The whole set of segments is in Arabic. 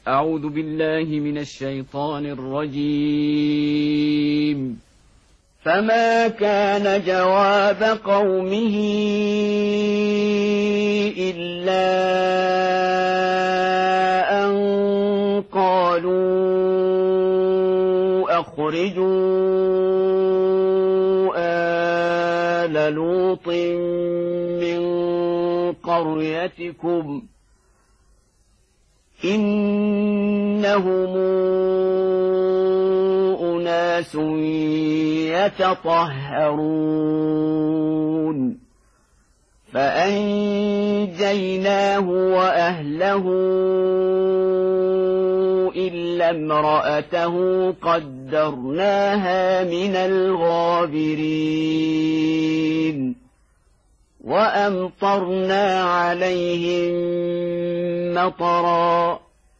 أعوذ بالله من الشيطان الرجيم. فما كان جواب قومه إلا أن قالوا أخرجوا آل لوط من قريتكم إنهم أناس يتطهرون فأنجيناه وأهله إلا امرأته قدرناها من الغابرين وأمطرنا عليهم مطرا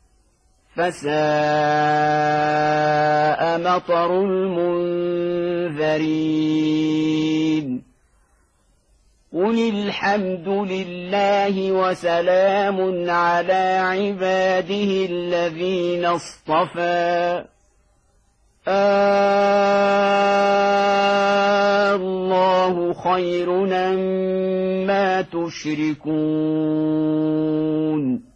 فساء مطر المنذرين قل الحمد لله وسلام على عباده الذين اصطفى الله خير مما تشركون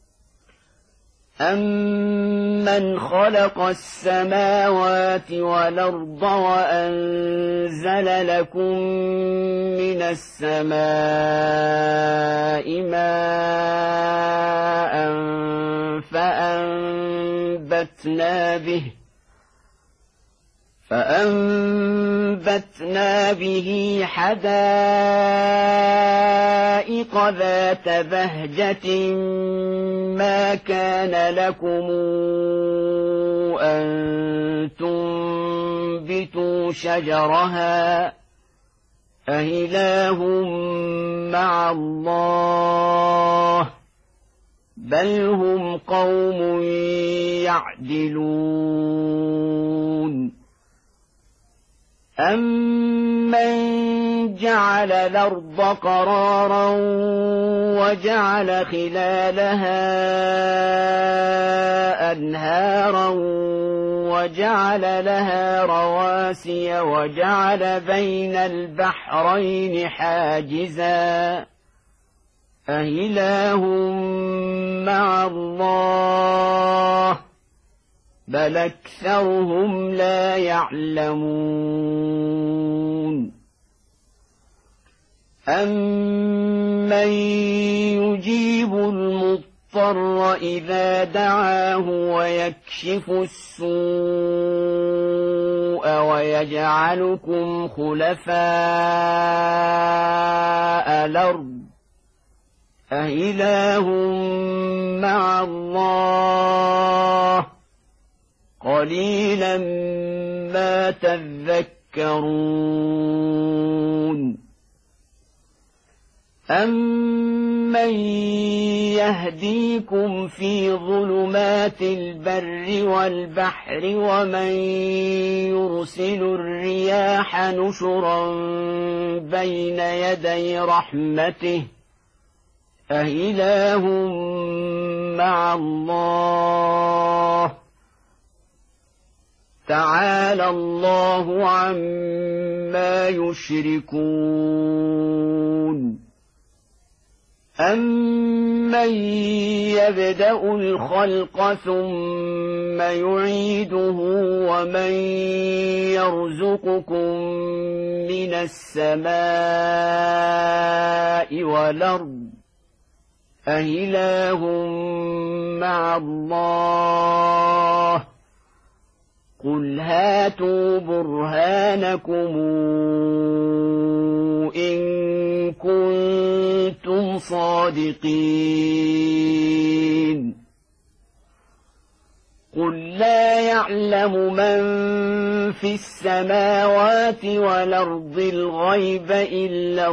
أمن خلق السماوات والأرض وأنزل لكم من السماء ماء فأنبتنا به حدائق ذات بهجة ما كان لكم أن تنبتوا شجرها أإله مع الله بل هم قوم يعدلون أمن جعل الأرض قرارا وجعل خلالها أنهارا وجعل لها رواسي وجعل بين البحرين حاجزا أإله مع الله بل أكثرهم لا يعلمون أمن يجيب المضطر إذا دعاه ويكشف السوء ويجعلكم خلفاء الأرض أإله مع الله قليلا ما تذكرون أمن يهديكم في ظلمات البر والبحر ومن يرسل الرياح نشرا بين يدي رحمته أإله مع الله تعالى الله عما يشركون أمن يبدأ الخلق ثم يعيده ومن يرزقكم من السماء والأرض أإله مع الله قل هاتوا برهانكم إن كنتم صادقين قل لا يعلم من في السماوات والأرض الغيب إلا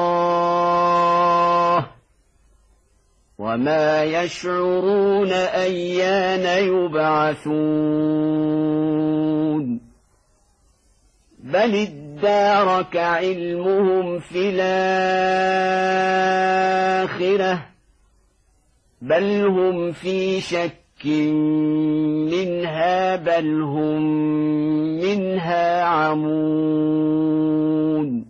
الله وما يشعرون أيان يبعثون بل ادارك علمهم في الآخرة بل هم في شك منها بل هم منها عمون.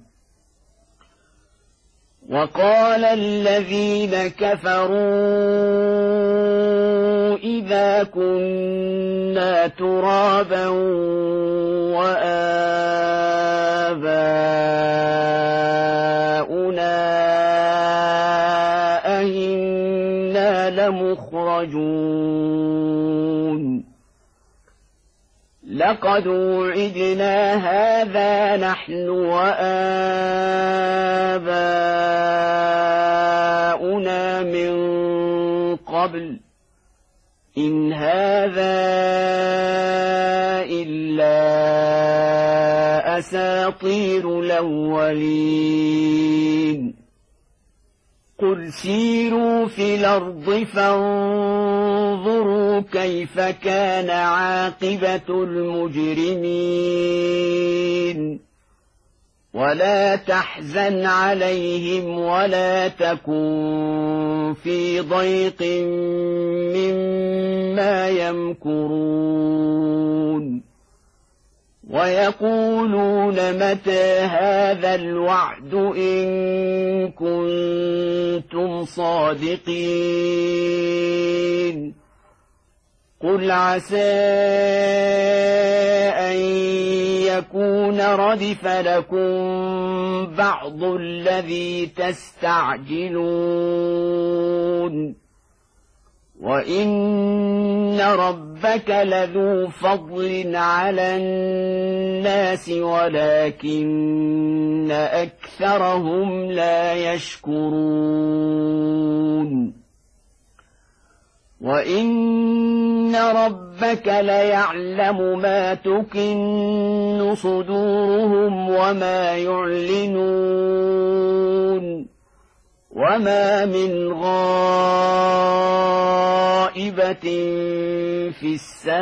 وقال الذين كفروا إذا كنا ترابا وآباؤنا أئنا لمخرجون لقد وعدنا هذا نحن وآباؤنا من قبل إن هذا إلا أساطير الأولين. قل سيروا في الأرض فانظروا كيف كان عاقبة المجرمين. ولا تحزن عليهم ولا تكن في ضيق مما يمكرون. ويقولون متى هذا الوعد إن كنتم صادقين. قل عسى أن يكون ردف لكم بعض الذي تستعجلون وإن ربك لذو فضل على الناس ولكن أكثرهم لا يشكرون. وإن ربك ليعلم ما تكن صدورهم وما يعلنون. وما من غائبة في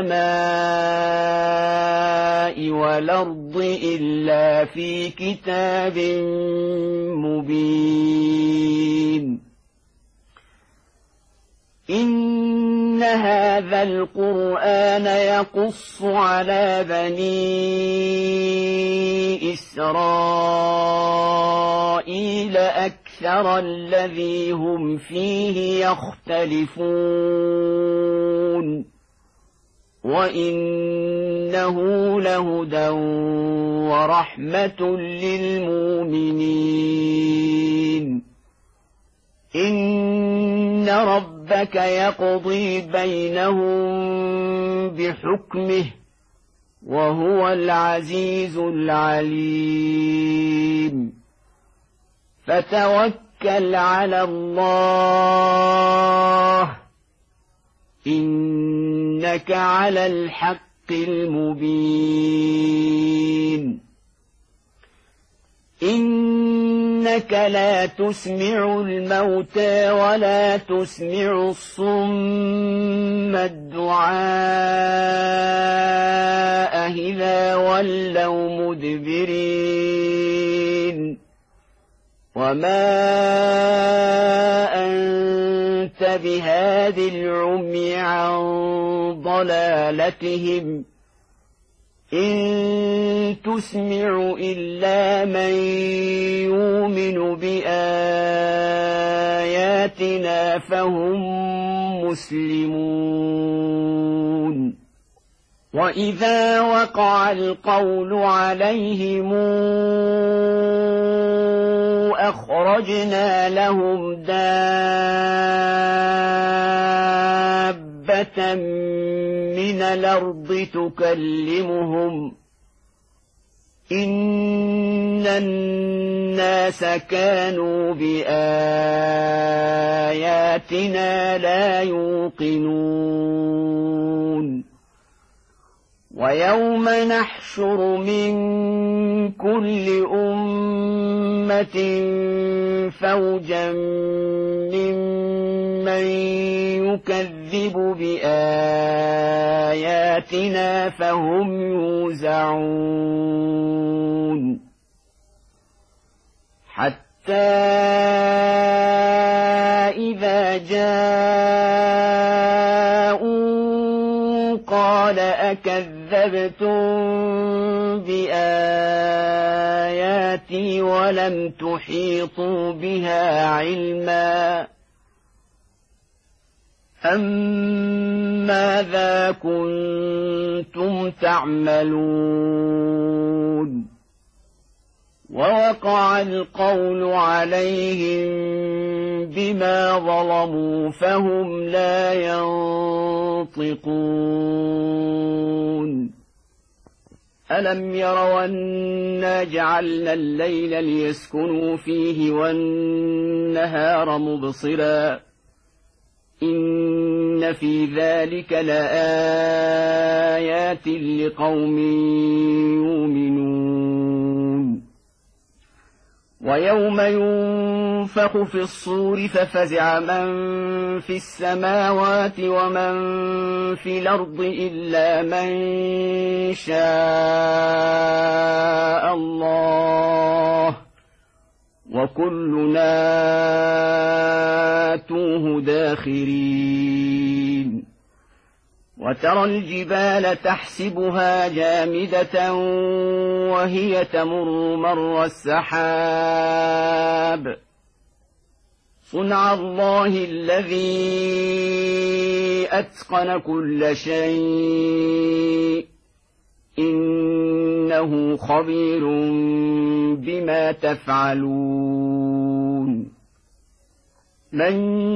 السماء والأرض إلا في كتاب مبين. إن هذا القرآن يقص على بني إسرائيل أكثر الذي هم فيه يختلفون وإنه لهدى ورحمة للمؤمنين. إن ربك يقضي بينهم بحكمه وهو العزيز العليم. فتوكل على الله إنك على الحق المبين. إنك لا تسمع الموتى ولا تسمع الصم الدعاء إذا ولوا مدبرين. وما أنت بهاد العمي عن ضلالتهم إن تسمع إلا من يؤمن بآياتنا فهم مسلمون. وإذا وقع القول عليهم أخرجنا لهم دابة من الأرض تكلمهم إن الناس كانوا بآياتنا لا يوقنون. ويوم نحشر من كل أمة فوجا ممن يكذب بآياتنا فهم يوزعون. حتى إذا جاءوا قال أكذبتم بآياتي ولم تحيطوا بها علما ماذا كنتم تعملون ووقع القول عليهم بما ظلموا فهم لا ينطقون ألم يروا أنا جعلنا الليل ليسكنوا فيه والنهار مبصرا إن في ذلك لآيات لقوم يؤمنون ويوم ينفخ في الصور ففزع من في السماوات ومن في الأرض إلا من شاء الله وكلنا آتوه داخرين وترى الجبال تحسبها جامدة وهي تمر مر السحاب صنع الله الذي أتقن كل شيء إنه خبير بما تفعلون من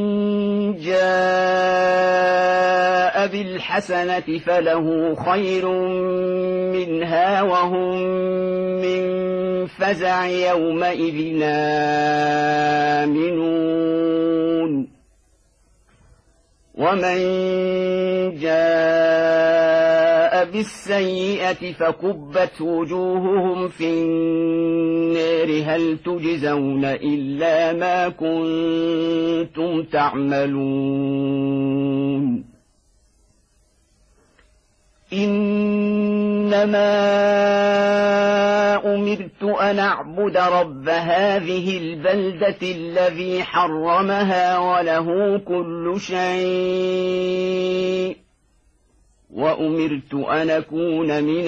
جاء بالحسنة فله خير منها وهم من فزع يومئذ آمنون ومن جاء بالسيئة فكبت وجوههم في النار هل تجزون إلا ما كنتم تعملون إنما أمرت أن أعبد رب هذه البلدة الذي حرمها وله كل شيء وأمرت أن أكون من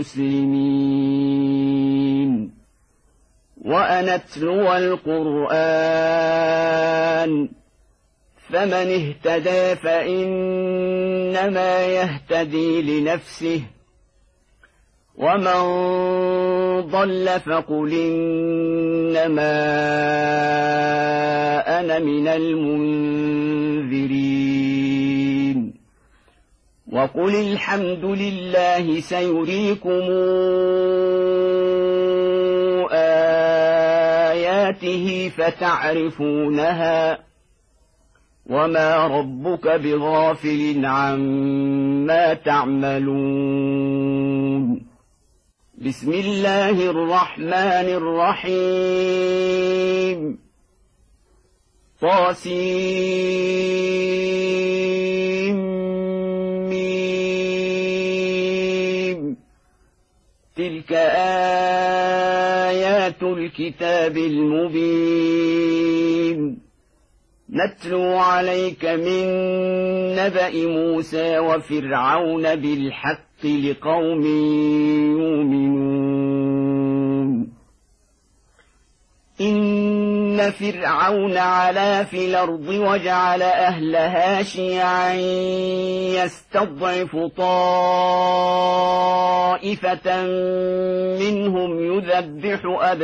المسلمين وأن أتلو القرآن فمن اهتدى فإنما يهتدي لنفسه ومن ضل فقل إنما أنا من المنذرين وقل الحمد لله سيريكم آياته فتعرفونها وما ربك بغافل عما تعملون بسم الله الرحمن الرحيم طاسيم تلك آيات الكتاب المبين نتلو عليك من نبأ موسى وفرعون بالحق لقوم يؤمنون إن فرعون علا في الأرض وجعل أهلها شيعا يستضعف طائفة منهم يذبح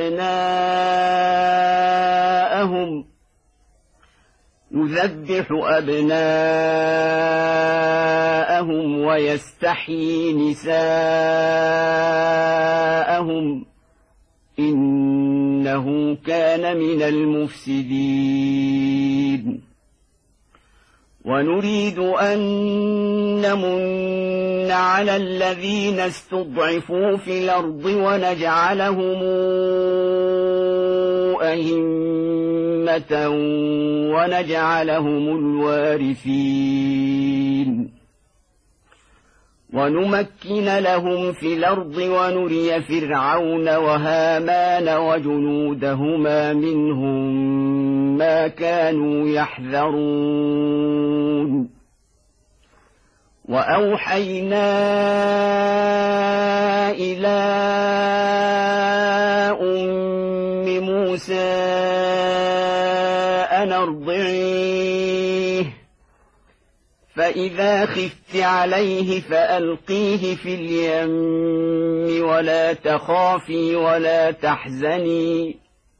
أبناءهم ويستحيي نساءهم إنه كان من المفسدين ونريد أن نمن على الذين استضعفوا في الأرض ونجعلهم أئمة ونجعلهم الوارثين ونمكن لهم في الأرض ونري فرعون وهامان وجنودهما منهم ما كانوا يحذرون وأوحينا إلى أم موسى أن أرضعيه فإذا خفت عليه فألقيه في اليم ولا تخافي ولا تحزني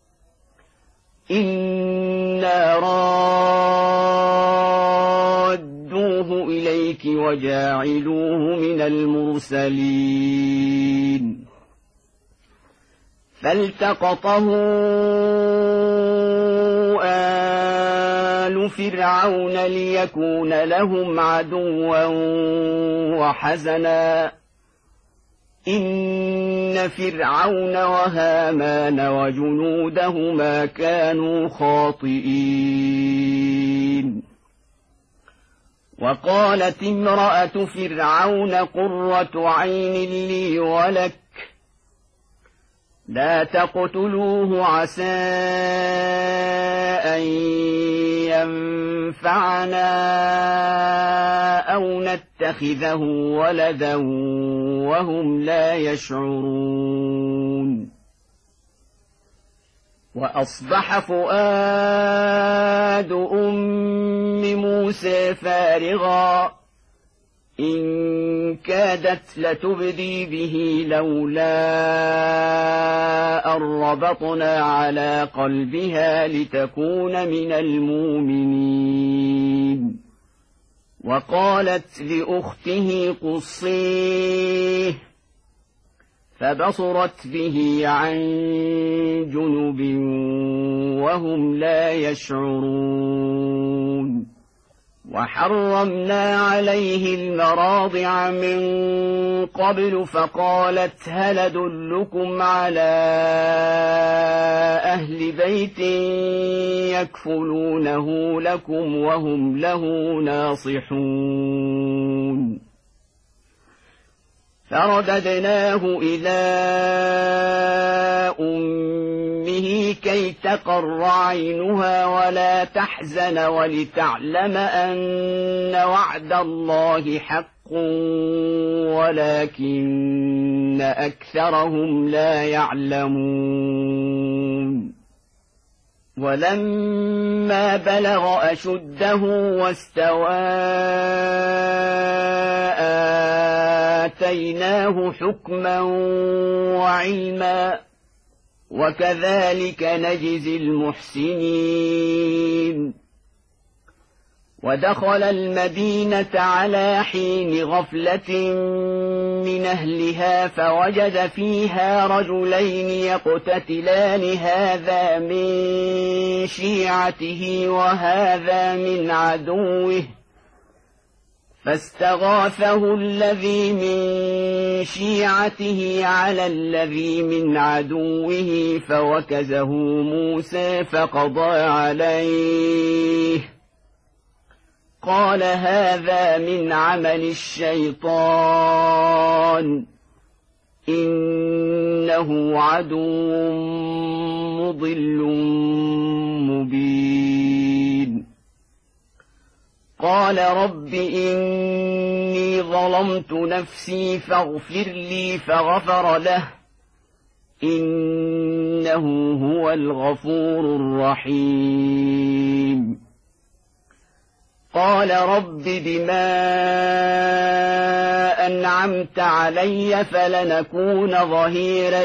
إنا رادوه إليك وجاعلوه من المرسلين فالتقطه آل فرعون ليكون لهم عدوا وحزنا إن فرعون وهامان وجنودهما كانوا خاطئين وقالت امرأة فرعون قرة عين لي ولك لا تقتلوه عسى أن ينفعنا أو نتخذه ولدا وهم لا يشعرون وأصبح فؤاد أم موسى فارغا إن كادت لتبدي به لولا أن ربطنا على قلبها لتكون من المؤمنين وقالت لأخته قصيه فبصرت به عن جنب وهم لا يشعرون وحرمنا عليه المراضع من قبل فقالت هل أدلكم على أهل بيت يكفلونه لكم وهم له ناصحون فرددناه إلى أمه كي تقر عينها ولا تحزن ولتعلم أن وعد الله حق ولكن أكثرهم لا يعلمون ولما بلغ أشده واستوى آتيناه حكما وعلما وكذلك نجزي المحسنين ودخل المدينة على حين غفلة من أهلها فوجد فيها رجلين يقتتلان هذا من شيعته وهذا من عدوه فاستغاثه الذي من شيعته على الذي من عدوه فوكزه موسى فقضى عليه قال هذا من عمل الشيطان إنه عدو مضل مبين قال رب إني ظلمت نفسي فاغفر لي فغفر له إنه هو الغفور الرحيم قال رب بما أنعمت علي فلنكون ظهيرا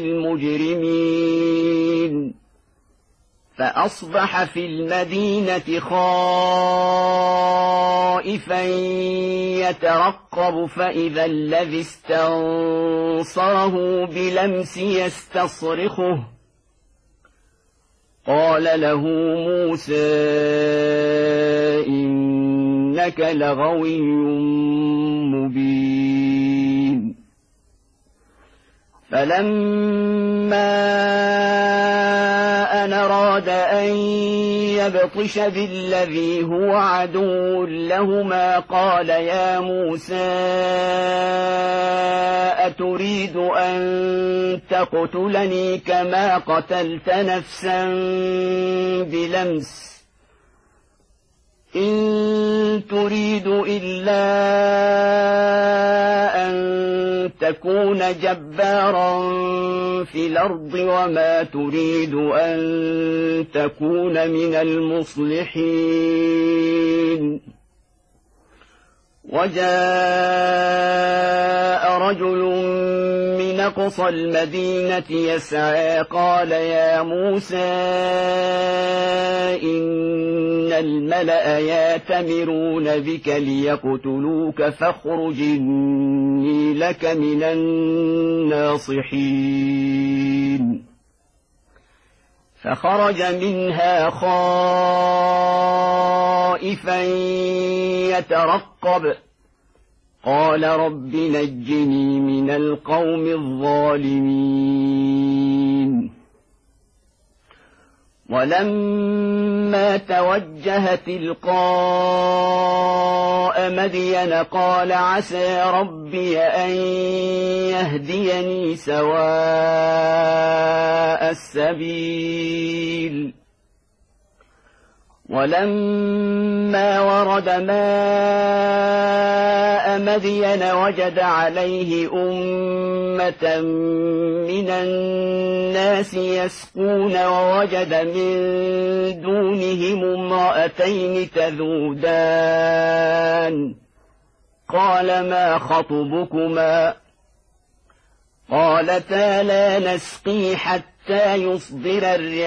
للمجرمين فأصبح في المدينة خائفا يترقب فإذا الذي استنصره بلمس يستصرخه قال له موسى إنك لغوي مبين فلما أن أراد أن يبطش بالذي هو عدو لهما قال يا موسى أتريد أن تقتلني كما قتلت نفسا بلمس إن تريد إلا أن تكون جبارا في الأرض وما تريد أن تكون من المصلحين. وجاء رجل من أقصى المدينة يسعى قال يا موسى إن الملأ يأتمرون بك ليقتلوك فاخرج إني لك من الناصحين. فخرج منها خائفا يترقب قال رب نجني من القوم الظالمين. ولما توجه تلقاء مدين قال عسى ربي أن يهديني سواء السبيل. ولما ورد ماء مدين وجد عليه أمة من الناس يسقون ووجد من دونهم امرأتين تذودان قال ما خطبكما قالتا لا نسقي حتى يصدر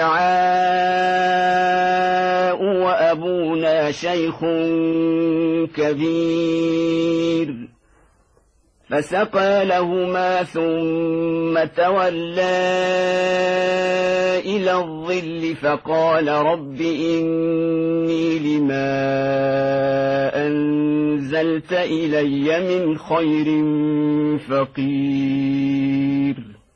الرعاء وأبونا شيخ كبير. فسقى لهما ثم تولى إلى الظل فقال رب إني لما أنزلت إلي من خير فقير.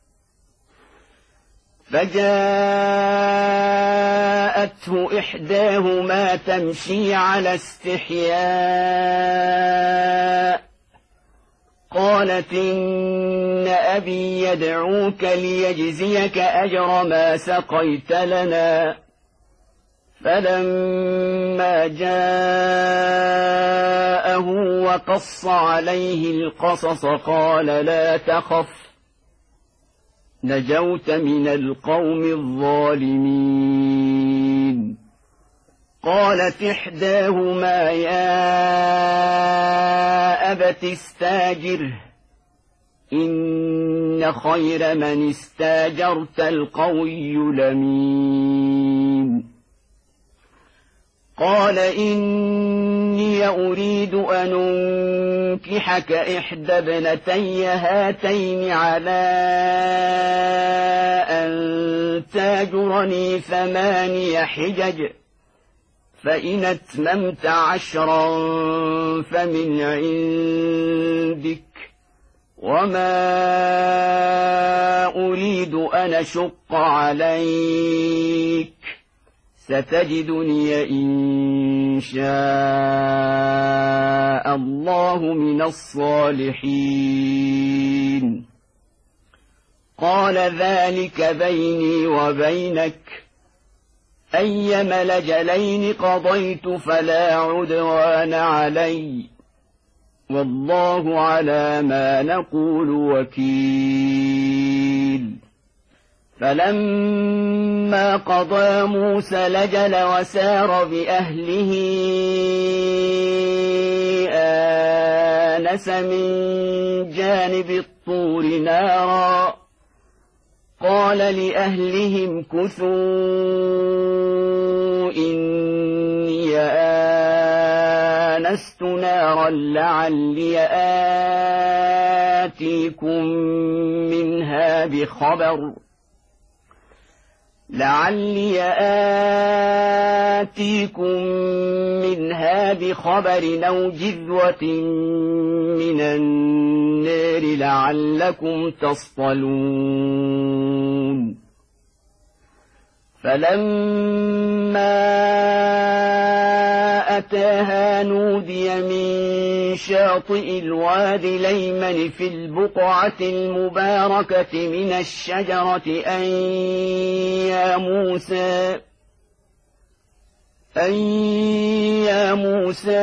فجاءته إحداهما تمشي على استحياء قالت إن أبي يدعوك ليجزيك أجر ما سقيت لنا. فلما جاءه وقص عليه القصص قال لا تخف نجوت من القوم الظالمين. قالت إحداهما يا أبت استاجره إن خير من استاجرت القوي الأمين. قال إني أريد أن أنكحك إحدى ابنتي هاتين على أن تاجرني 8 حجج فإن أتممت 10 فمن عندك وما أريد أن أشق عليك ستجدني إن شاء الله من الصالحين. قال ذلك بيني وبينك أيما الأجلين قضيت فلا عدوان علي والله على ما نقول وكيل. فلما قضى موسى الأجل وسار بأهله آنس من جانب الطور نارا قال لأهلهم كثوا إني آنست نارا لعلي آتيكم منها بخبر أو جذوة من النار لعلكم تصطلون. فلما أتاها نودي من شاطئ الوادي الأيمن في البقعة المباركة من الشجرة أن يا موسى أن يا موسى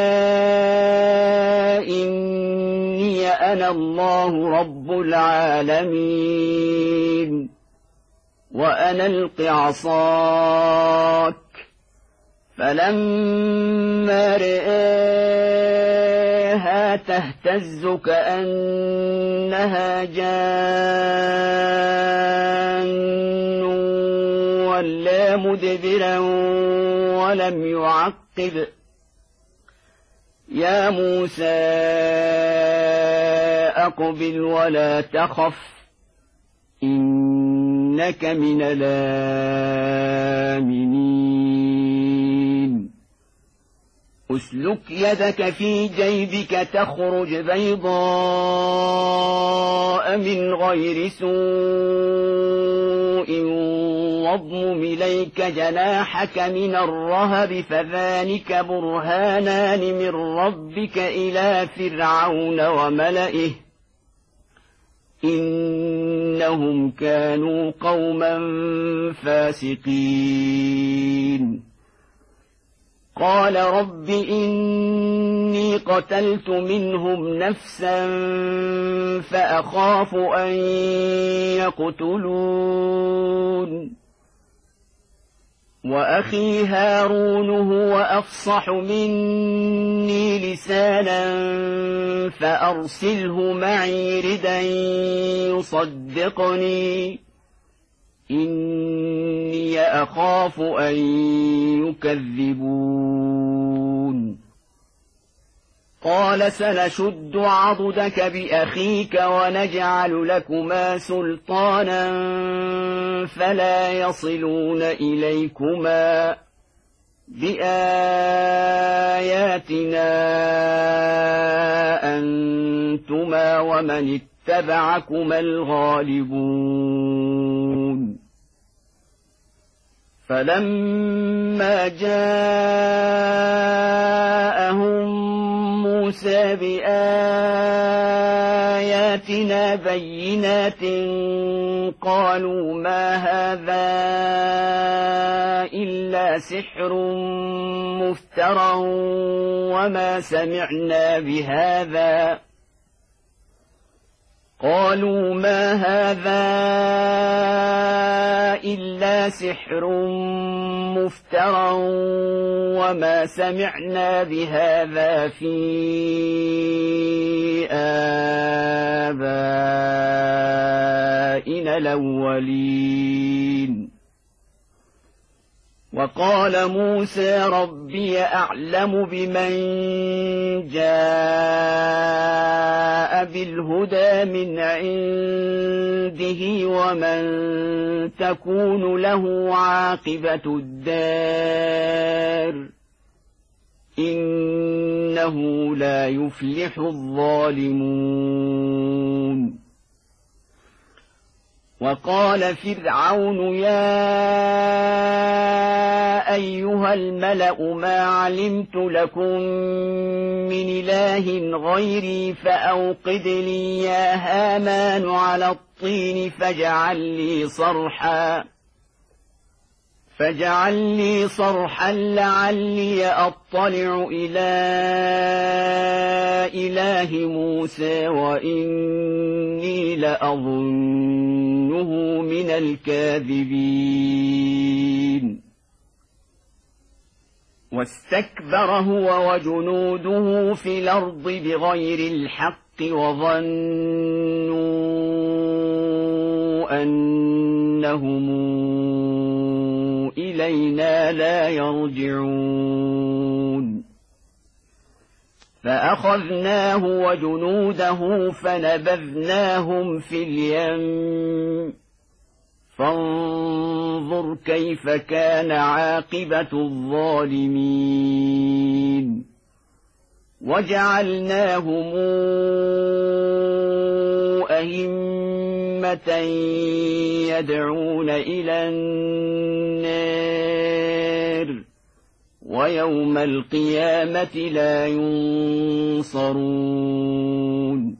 إني أنا الله رب العالمين وأن ألق عصاك فلما رآها تهتز كأنها جان ولا مدبرا ولم يعقب يا موسى أقبل ولا تخف إنك من الآمنين أسلك يدك في جيبك تخرج بيضاء من غير سوء واضمم إليك جناحك من الرهب فذلك برهانان من ربك إلى فرعون وملئه إنهم كانوا قوما فاسقين قال رب إني قتلت منهم نفسا فأخاف أن يقتلون وأخي هارون هو أفصح مني لسانا فأرسله معي ردا يصدقني إني أخاف أن يكذبون قال سنشد عضدك بأخيك ونجعل لكما سلطانا فلا يصلون إليكما بآياتنا أنتما ومن اتبعكما الغالبون فلما جاءهم موسى بآياتنا بينات قالوا ما هذا إلا سحر مفترى وما سمعنا بهذا قالوا ما هذا إلا سحر مفترى وما سمعنا بهذا في آبائنا الأولين وقال موسى ربي أعلم بمن جاء بالهدى من عنده ومن تكون له عاقبة الدار إنه لا يفلح الظالمون وقال فرعون يا أيها الملأ ما علمت لكم من إله غيري فأوقد لي يا هامان على الطين فاجعل لي صرحا لعلي أطلع إلى إله موسى وإني لأظنه من الكاذبين واستكبر هو وجنوده في الأرض بغير الحق وظنوا أنهم إلينا لا يرجعون فأخذناه وجنوده فنبذناهم في اليم فانظر كيف كان عاقبة الظالمين وجعلناهم أئمة يدعون إلى النار ويوم القيامة لا ينصرون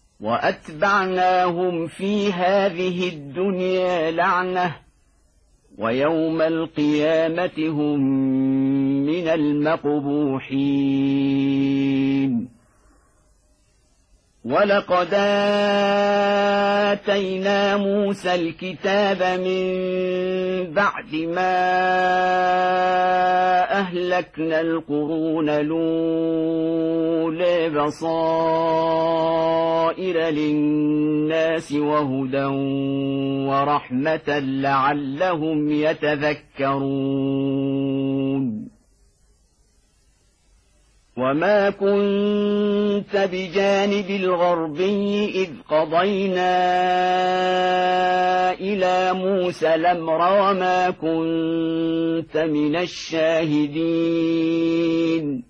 وأتبعناهم في هذه الدنيا لعنة ويوم القيامة هم من المقبوحين. ولقد آتينا موسى الكتاب من بعد ما أهلكنا القرون الأولى بصائر للناس وهدى ورحمة لعلهم يتذكرون. وما كنت بجانب الغربي إذ قضينا إلى موسى الأمر وما كنت من الشاهدين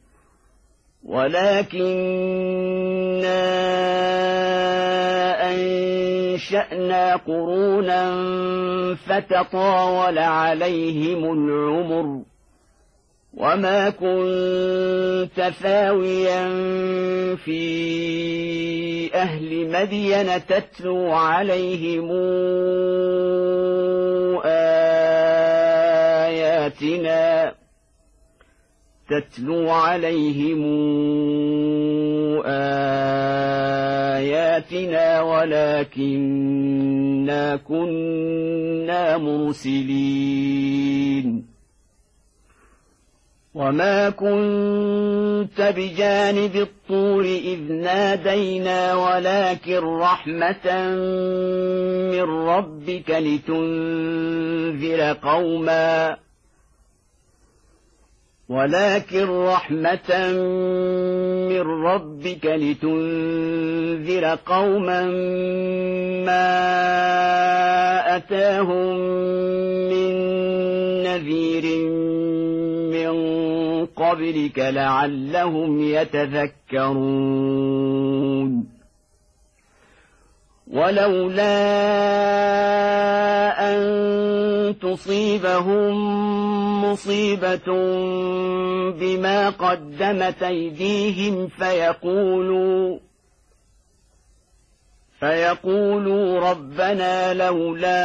ولكننا أنشأنا قرونا فتطاول عليهم العمر وما كنت ثاويا في أهل مدين تتلو عليهم آياتنا ولكننا كنا مرسلين. وما كنت بجانب الطور إذ نادينا ولكن رحمة من ربك لتنذر قوما ما أتاهم من نذير من قبلك لعلهم يتذكرون. ولولا أن تصيبهم مصيبة بما قدمت أيديهم فيقولوا ربنا لولا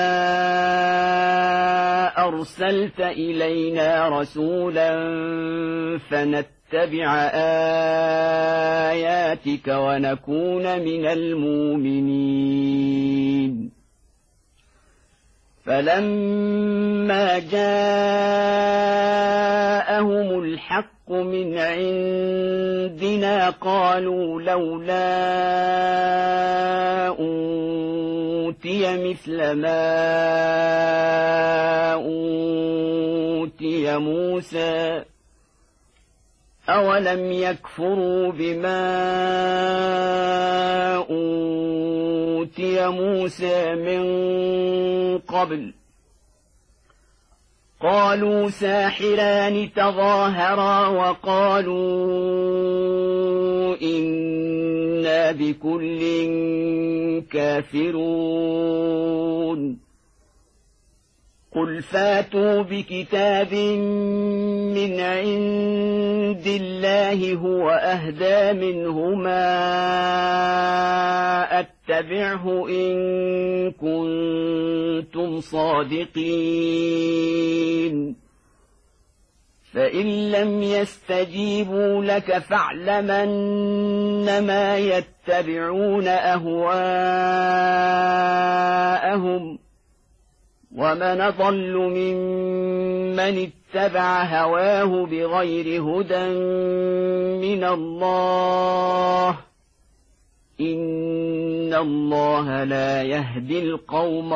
أرسلت إلينا رسولا فنتبع آياتك ونكون من المؤمنين. فلما جاءهم الحق من عندنا قالوا لولا أوتي مثل ما أوتي موسى أولم يكفروا بما أوتي موسى من قبل قالوا ساحران تظاهرا وقالوا إنا بكل كافرون. قل فاتوا بكتاب من عند الله هو أهدى منهما أتبعه إن كنتم صادقين. فإن لم يستجيبوا لك فاعلم أنما يتبعون أهواءهم ومن ضل ممن اتبع هواه بغير هدى من الله إن الله لا يهدي القوم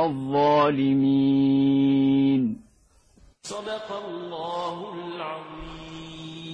الظالمين. صدق الله العظيم.